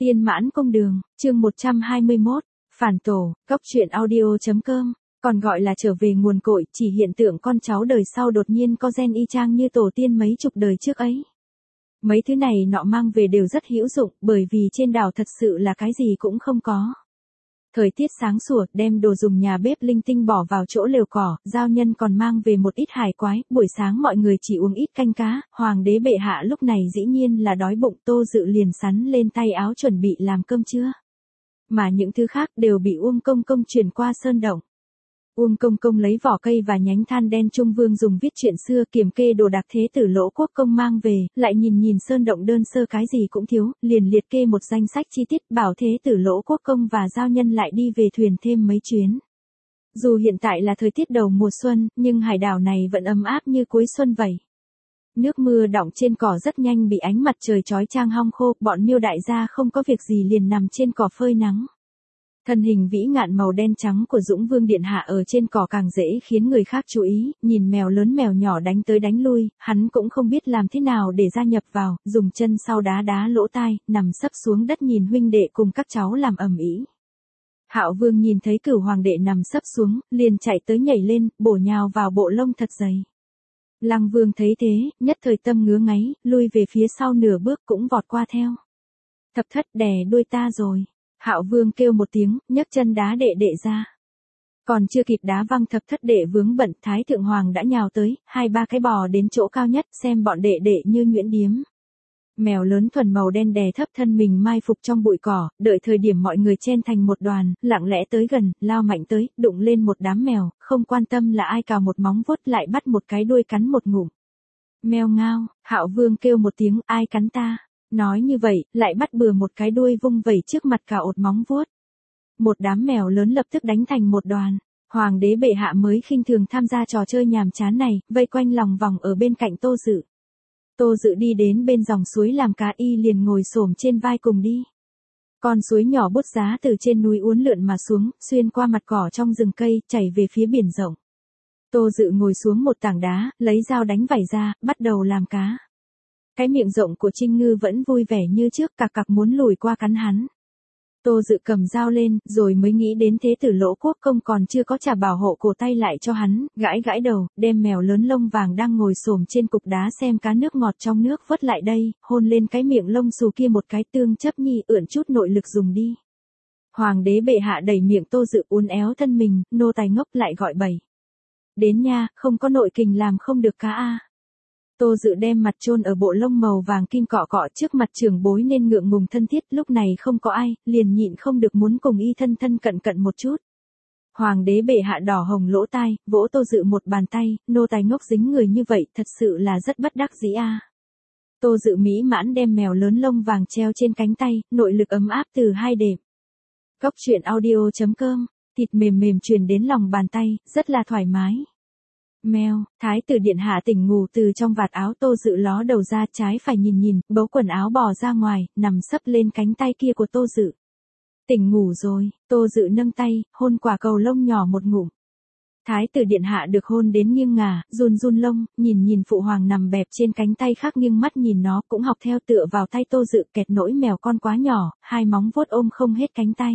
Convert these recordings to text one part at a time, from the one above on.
Tiên Mãn Công Đường, chương 121, Phản Tổ, Cốc truyện audio.com, còn gọi là trở về nguồn cội, chỉ hiện tượng con cháu đời sau đột nhiên có gen y chang như tổ tiên mấy chục đời trước ấy. Mấy thứ này nọ mang về đều rất hữu dụng, bởi vì trên đảo thật sự là cái gì cũng không có. Thời tiết sáng sủa, đem đồ dùng nhà bếp linh tinh bỏ vào chỗ lều cỏ, giao nhân còn mang về một ít hải quái, buổi sáng mọi người chỉ uống ít canh cá, hoàng đế bệ hạ lúc này dĩ nhiên là đói bụng, Tô Dự liền sắn lên tay áo chuẩn bị làm cơm trưa. Mà những thứ khác đều bị Uông Công Công chuyển qua sơn động. Uông Công Công lấy vỏ cây và nhánh than đen Trung Vương dùng viết chuyện xưa kiểm kê đồ đạc thế tử Lỗ Quốc Công mang về, lại nhìn sơn động đơn sơ cái gì cũng thiếu, liền liệt kê một danh sách chi tiết bảo thế tử Lỗ Quốc Công và giao nhân lại đi về thuyền thêm mấy chuyến. Dù hiện tại là thời tiết đầu mùa xuân, nhưng hải đảo này vẫn ấm áp như cuối xuân vậy. Nước mưa đọng trên cỏ rất nhanh bị ánh mặt trời chói chang hong khô, bọn Miêu đại gia không có việc gì liền nằm trên cỏ phơi nắng. Thân hình vĩ ngạn màu đen trắng của Dũng Vương Điện Hạ ở trên cỏ càng dễ khiến người khác chú ý, nhìn mèo lớn mèo nhỏ đánh tới đánh lui, hắn cũng không biết làm thế nào để gia nhập vào, dùng chân sau đá đá lỗ tai, nằm sấp xuống đất nhìn huynh đệ cùng các cháu làm ầm ĩ. Hạo Vương nhìn thấy Cửu hoàng đệ nằm sấp xuống, liền chạy tới nhảy lên, bổ nhào vào bộ lông thật dày. Lăng Vương thấy thế, nhất thời tâm ngứa ngáy, lui về phía sau nửa bước cũng vọt qua theo. Thập thất đè đuôi ta rồi. Hạo Vương kêu một tiếng, nhấc chân đá đệ đệ ra. Còn chưa kịp đá văng thập thất đệ vướng bận, Thái Thượng Hoàng đã nhào tới, hai ba cái bò đến chỗ cao nhất, xem bọn đệ đệ như nhuyễn điếm. Mèo lớn thuần màu đen đè thấp thân mình mai phục trong bụi cỏ, đợi thời điểm mọi người chen thành một đoàn, lặng lẽ tới gần, lao mạnh tới, đụng lên một đám mèo, không quan tâm là ai cào một móng vuốt lại bắt một cái đuôi cắn một ngụm. Mèo ngao, Hạo Vương kêu một tiếng, ai cắn ta? Nói như vậy, lại bắt bừa một cái đuôi vung vẩy trước mặt cả ột móng vuốt. Một đám mèo lớn lập tức đánh thành một đoàn. Hoàng đế bệ hạ mới khinh thường tham gia trò chơi nhàm chán này, vây quanh lòng vòng ở bên cạnh Tô Dự. Tô Dự đi đến bên dòng suối làm cá, y liền ngồi xổm trên vai cùng đi. Con suối nhỏ bút giá từ trên núi uốn lượn mà xuống, xuyên qua mặt cỏ trong rừng cây, chảy về phía biển rộng. Tô Dự ngồi xuống một tảng đá, lấy dao đánh vảy ra, bắt đầu làm cá. Cái miệng rộng của Trinh Ngư vẫn vui vẻ như trước, cặc cặc muốn lùi qua cắn hắn. Tô Dự cầm dao lên, rồi mới nghĩ đến thế tử Lỗ Quốc Công còn chưa có trả bảo hộ cổ tay lại cho hắn, gãi gãi đầu, đem mèo lớn lông vàng đang ngồi xổm trên cục đá xem cá nước ngọt trong nước vớt lại đây, hôn lên cái miệng lông xù kia một cái, tương chấp nhi, ượn chút nội lực dùng đi. Hoàng đế bệ hạ đẩy miệng Tô Dự uốn éo thân mình, nô tài ngốc lại gọi bẩy. Đến nha, không có nội kình làm không được cá a. Tô Dự đem mặt chôn ở bộ lông màu vàng kim cọ cọ trước mặt trưởng bối nên ngượng ngùng thân thiết, lúc này không có ai, liền nhịn không được muốn cùng y thân thân cận cận một chút. Hoàng đế bệ hạ đỏ hồng lỗ tai, vỗ Tô Dự một bàn tay, nô tài ngốc dính người như vậy thật sự là rất bất đắc dĩ a. Tô Dự mỹ mãn đem mèo lớn lông vàng treo trên cánh tay, nội lực ấm áp từ hai đệm. Cốc truyện audio.com, thịt mềm mềm truyền đến lòng bàn tay, rất là thoải mái. Mèo, Thái tử Điện Hạ tỉnh ngủ từ trong vạt áo, Tô Dự ló đầu ra trái phải nhìn, bấu quần áo bò ra ngoài, nằm sấp lên cánh tay kia của Tô Dự. Tỉnh ngủ rồi, Tô Dự nâng tay, hôn quả cầu lông nhỏ một ngụm. Thái tử Điện Hạ được hôn đến nghiêng ngả, run lông, nhìn phụ hoàng nằm bẹp trên cánh tay khác, nghiêng mắt nhìn nó, cũng học theo tựa vào tay Tô Dự, kẹt nỗi mèo con quá nhỏ, hai móng vuốt ôm không hết cánh tay.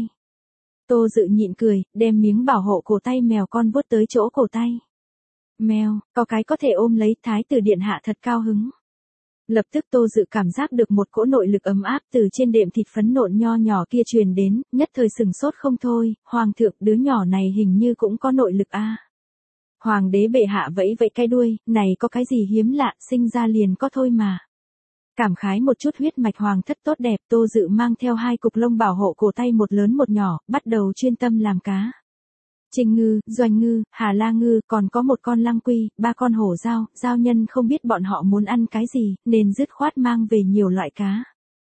Tô Dự nhịn cười, đem miếng bảo hộ cổ tay mèo con vuốt tới chỗ cổ tay. Mèo, có cái có thể ôm lấy, Thái tử Điện Hạ thật cao hứng. Lập tức Tô Dự cảm giác được một cỗ nội lực ấm áp từ trên đệm thịt phấn nộn nho nhỏ kia truyền đến, nhất thời sừng sốt không thôi, hoàng thượng, đứa nhỏ này hình như cũng có nội lực a. Hoàng đế bệ hạ vẫy vẫy cái đuôi, này có cái gì hiếm lạ, sinh ra liền có thôi mà. Cảm khái một chút huyết mạch hoàng thất tốt đẹp, Tô Dự mang theo hai cục lông bảo hộ cổ tay một lớn một nhỏ, bắt đầu chuyên tâm làm cá. Trinh Ngư, Doanh Ngư, Hà La Ngư, còn có một con lăng quy, ba con hổ dao, giao nhân không biết bọn họ muốn ăn cái gì, nên dứt khoát mang về nhiều loại cá.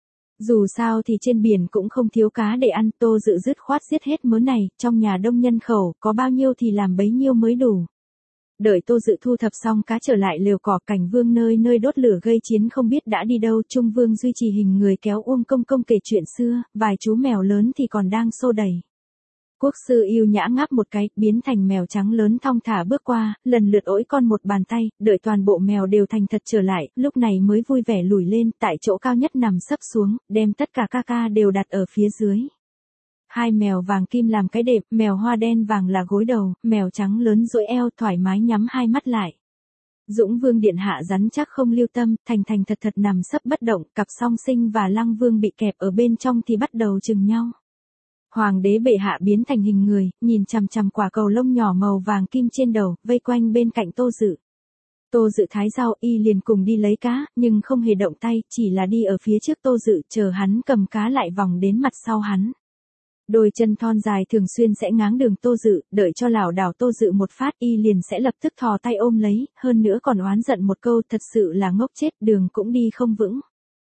Dù sao thì trên biển cũng không thiếu cá để ăn, Tô Dự dứt khoát giết hết mớ này, trong nhà đông nhân khẩu, có bao nhiêu thì làm bấy nhiêu mới đủ. Đợi Tô Dự thu thập xong cá trở lại lều cỏ, Cảnh Vương nơi nơi đốt lửa gây chiến không biết đã đi đâu, Trung Vương duy trì hình người kéo Uông Công Công kể chuyện xưa, vài chú mèo lớn thì còn đang xô đẩy. Quốc sư yêu nhã ngáp một cái, biến thành mèo trắng lớn thong thả bước qua, lần lượt ỗi con một bàn tay, đợi toàn bộ mèo đều thành thật trở lại, lúc này mới vui vẻ lùi lên, tại chỗ cao nhất nằm sấp xuống, đem tất cả ca ca đều đặt ở phía dưới. Hai mèo vàng kim làm cái đệm, mèo hoa đen vàng là gối đầu, mèo trắng lớn duỗi eo thoải mái nhắm hai mắt lại. Dũng Vương điện hạ rắn chắc không lưu tâm, thành thật nằm sấp bất động, cặp song sinh và Lăng Vương bị kẹp ở bên trong thì bắt đầu chừng nhau. Hoàng đế bệ hạ biến thành hình người, nhìn chằm chằm quả cầu lông nhỏ màu vàng kim trên đầu, vây quanh bên cạnh Tô Dự. Tô Dự thái rau, y liền cùng đi lấy cá, nhưng không hề động tay, chỉ là đi ở phía trước Tô Dự, chờ hắn cầm cá lại vòng đến mặt sau hắn. Đôi chân thon dài thường xuyên sẽ ngáng đường Tô Dự, đợi cho lảo đảo Tô Dự một phát y liền sẽ lập tức thò tay ôm lấy, hơn nữa còn oán giận một câu, thật sự là ngốc chết, đường cũng đi không vững.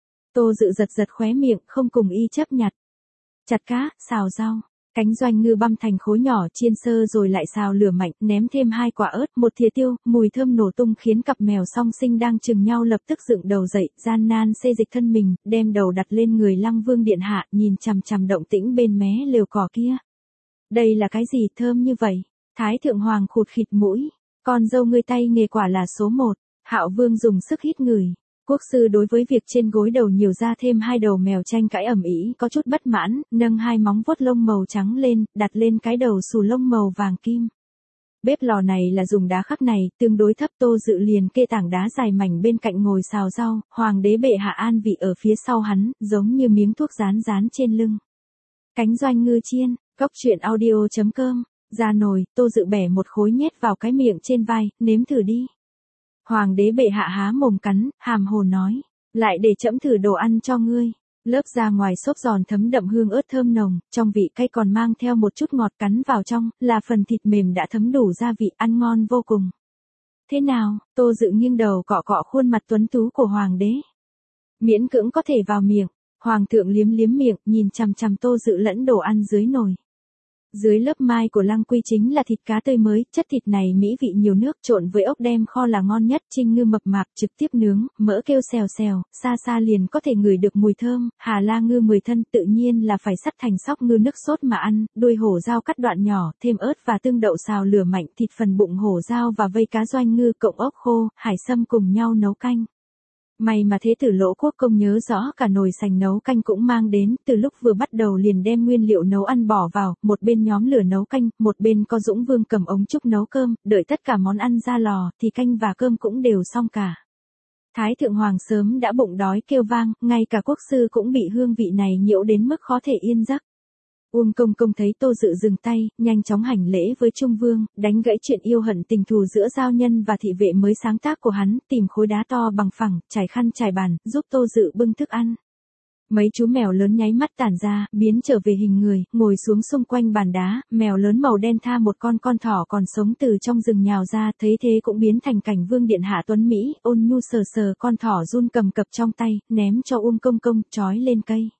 Tô Dự giật khóe miệng, không cùng y chấp nhặt. Chặt cá, xào rau, cánh doanh ngư băm thành khối nhỏ chiên sơ rồi lại xào lửa mạnh, ném thêm 2 quả ớt, một thìa tiêu, mùi thơm nổ tung khiến cặp mèo song sinh đang chừng nhau lập tức dựng đầu dậy, gian nan xê dịch thân mình, đem đầu đặt lên người Lăng Vương điện hạ, nhìn chằm chằm động tĩnh bên mé lều cỏ kia. Đây là cái gì thơm như vậy? Thái thượng hoàng khụt khịt mũi, con dâu ngươi tay nghề quả là số 1, Hạo Vương dùng sức hít ngửi. Quốc sư đối với việc trên gối đầu nhiều ra thêm 2 đầu mèo tranh cãi ầm ĩ có chút bất mãn, nâng 2 móng vuốt lông màu trắng lên, đặt lên cái đầu xù lông màu vàng kim. Bếp lò này là dùng đá khắc này, tương đối thấp. Tô Dự liền kê tảng đá dài mảnh bên cạnh ngồi xào rau, hoàng đế bệ hạ an vị ở phía sau hắn, giống như miếng thuốc dán trên lưng. Cánh doanh ngư chiên, góc truyện audio.com, ra nồi, Tô Dự bẻ một khối nhét vào cái miệng trên vai, nếm thử đi. Hoàng đế bệ hạ há mồm cắn, hàm hồ nói, lại để trẫm thử đồ ăn cho ngươi. Lớp da ngoài xốp giòn thấm đậm hương ớt thơm nồng, trong vị cay còn mang theo một chút ngọt, cắn vào trong, là phần thịt mềm đã thấm đủ gia vị, ăn ngon vô cùng. Thế nào? Tô Dự nghiêng đầu cọ cọ khuôn mặt tuấn tú của hoàng đế. Miễn cưỡng có thể vào miệng, hoàng thượng liếm miệng, nhìn chằm chằm Tô Dự lẫn đồ ăn dưới nồi. Dưới lớp mai của Lăng Quy chính là thịt cá tươi mới, chất thịt này mỹ vị nhiều nước, trộn với ốc đem kho là ngon nhất, trinh ngư mập mạp trực tiếp nướng, mỡ kêu xèo xèo, xa liền có thể ngửi được mùi thơm, Hà La ngư 10 thân tự nhiên là phải sắt thành sóc ngư nước sốt mà ăn, đuôi hổ dao cắt đoạn nhỏ, thêm ớt và tương đậu xào lửa mạnh, thịt phần bụng hổ dao và vây cá doanh ngư cộng ốc khô, hải sâm cùng nhau nấu canh. May mà Thế tử Lỗ Quốc Công nhớ rõ cả nồi sành nấu canh cũng mang đến, từ lúc vừa bắt đầu liền đem nguyên liệu nấu ăn bỏ vào, một bên nhóm lửa nấu canh, một bên có Dũng Vương cầm ống trúc nấu cơm, đợi tất cả món ăn ra lò, thì canh và cơm cũng đều xong cả. Thái thượng hoàng sớm đã bụng đói kêu vang, ngay cả quốc sư cũng bị hương vị này nhiễu đến mức khó thể yên giấc. Uông Công Công thấy Tô Dự dừng tay, nhanh chóng hành lễ với Trung Vương, đánh gãy chuyện yêu hận tình thù giữa giao nhân và thị vệ mới sáng tác của hắn, tìm khối đá to bằng phẳng, trải khăn trải bàn, giúp Tô Dự bưng thức ăn. Mấy chú mèo lớn nháy mắt tản ra, biến trở về hình người, ngồi xuống xung quanh bàn đá, mèo lớn màu đen tha một con thỏ còn sống từ trong rừng nhào ra, thấy thế cũng biến thành Cảnh Vương điện hạ tuấn Mỹ, ôn nhu sờ con thỏ run cầm cập trong tay, ném cho Uông Công Công, trói lên cây.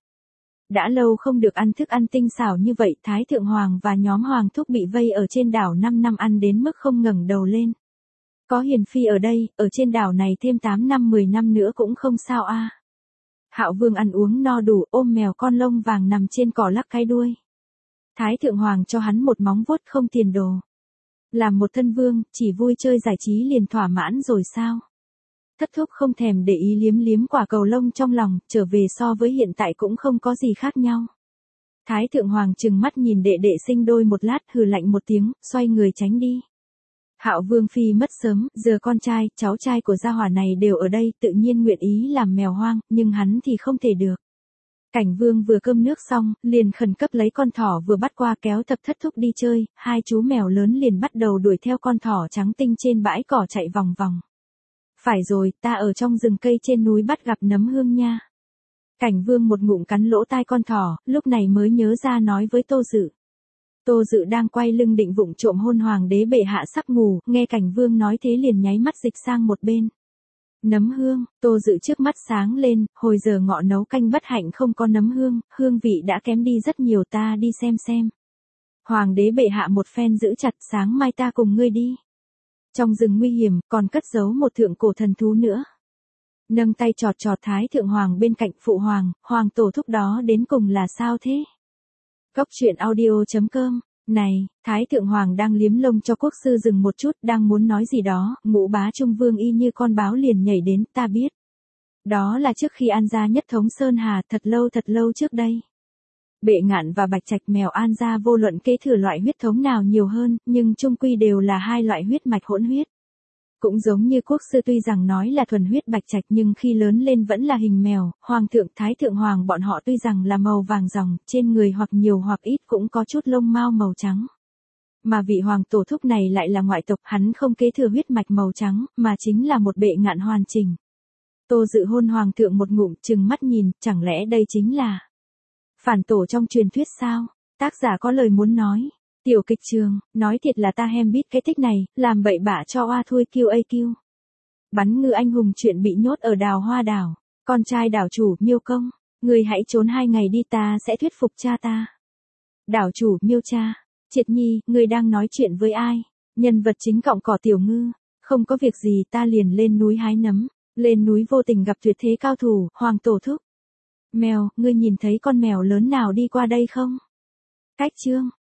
Đã lâu không được ăn thức ăn tinh xảo như vậy, Thái thượng hoàng và nhóm hoàng thúc bị vây ở trên đảo 5 năm ăn đến mức không ngẩng đầu lên. Có hiền phi ở đây, ở trên đảo này thêm 8 năm 10 năm nữa cũng không sao a. Hạo Vương ăn uống no đủ, ôm mèo con lông vàng nằm trên cỏ lắc cái đuôi. Thái thượng hoàng cho hắn một móng vuốt không tiền đồ. Làm một thân vương, chỉ vui chơi giải trí liền thỏa mãn rồi sao? Thất thúc không thèm để ý liếm quả cầu lông trong lòng, trở về so với hiện tại cũng không có gì khác nhau. Thái thượng hoàng trừng mắt nhìn đệ đệ sinh đôi một lát, hừ lạnh một tiếng, xoay người tránh đi. Hạo Vương phi mất sớm, giờ con trai, cháu trai của gia hỏa này đều ở đây, tự nhiên nguyện ý làm mèo hoang, nhưng hắn thì không thể được. Cảnh Vương vừa cơm nước xong, liền khẩn cấp lấy con thỏ vừa bắt qua kéo tập thất thúc đi chơi, hai chú mèo lớn liền bắt đầu đuổi theo con thỏ trắng tinh trên bãi cỏ chạy vòng vòng. Phải rồi, ta ở trong rừng cây trên núi bắt gặp nấm hương nha. Cảnh Vương một ngụm cắn lỗ tai con thỏ, lúc này mới nhớ ra nói với Tô Dự. Tô Dự đang quay lưng định vụng trộm hôn hoàng đế bệ hạ sắp ngủ, nghe Cảnh Vương nói thế liền nháy mắt dịch sang một bên. Nấm hương, Tô Dự trước mắt sáng lên, hồi giờ ngọ nấu canh bất hạnh không có nấm hương, hương vị đã kém đi rất nhiều, ta đi xem. Hoàng đế bệ hạ một phen giữ chặt, sáng mai ta cùng ngươi đi. Trong rừng nguy hiểm, còn cất giấu một thượng cổ thần thú nữa. Nâng tay chọt Thái thượng hoàng bên cạnh, phụ hoàng tổ thúc đó đến cùng là sao thế? Góc truyện audio.com Này, Thái Thượng Hoàng đang liếm lông cho quốc sư dừng một chút, đang muốn nói gì đó, Ngũ Bá Trung Vương y như con báo liền nhảy đến, ta biết. Đó là trước khi An gia nhất thống Sơn Hà, thật lâu trước đây. Bệ Ngạn và Bạch Trạch mèo An gia vô luận kế thừa loại huyết thống nào nhiều hơn, nhưng chung quy đều là hai loại huyết mạch hỗn huyết. Cũng giống như quốc sư tuy rằng nói là thuần huyết Bạch Trạch nhưng khi lớn lên vẫn là hình mèo, Hoàng thượng Thái Thượng Hoàng bọn họ tuy rằng là màu vàng ròng, trên người hoặc nhiều hoặc ít cũng có chút lông mao màu trắng. Mà vị Hoàng tổ thúc này lại là ngoại tộc, hắn không kế thừa huyết mạch màu trắng, mà chính là một Bệ Ngạn hoàn chỉnh. Tô Dự hôn Hoàng thượng một ngụm, trừng mắt nhìn, chẳng lẽ đây chính là phản tổ trong truyền thuyết sao? Tác giả có lời muốn nói. Tiểu kịch trường, nói thiệt là ta hem biết cái thích này, làm bậy bạ cho oa thui QAQ. Bắn ngư anh hùng chuyện bị nhốt ở Đào Hoa đảo, con trai đảo chủ Miêu Công, người hãy trốn 2 ngày đi, ta sẽ thuyết phục cha ta. Đảo chủ Miêu cha, Triệt Nhi, người đang nói chuyện với ai? Nhân vật chính cọng cỏ Tiểu Ngư, không có việc gì ta liền lên núi hái nấm, lên núi vô tình gặp tuyệt thế cao thủ, Hoàng tổ thúc. Mèo, ngươi nhìn thấy con mèo lớn nào đi qua đây không? Cách chương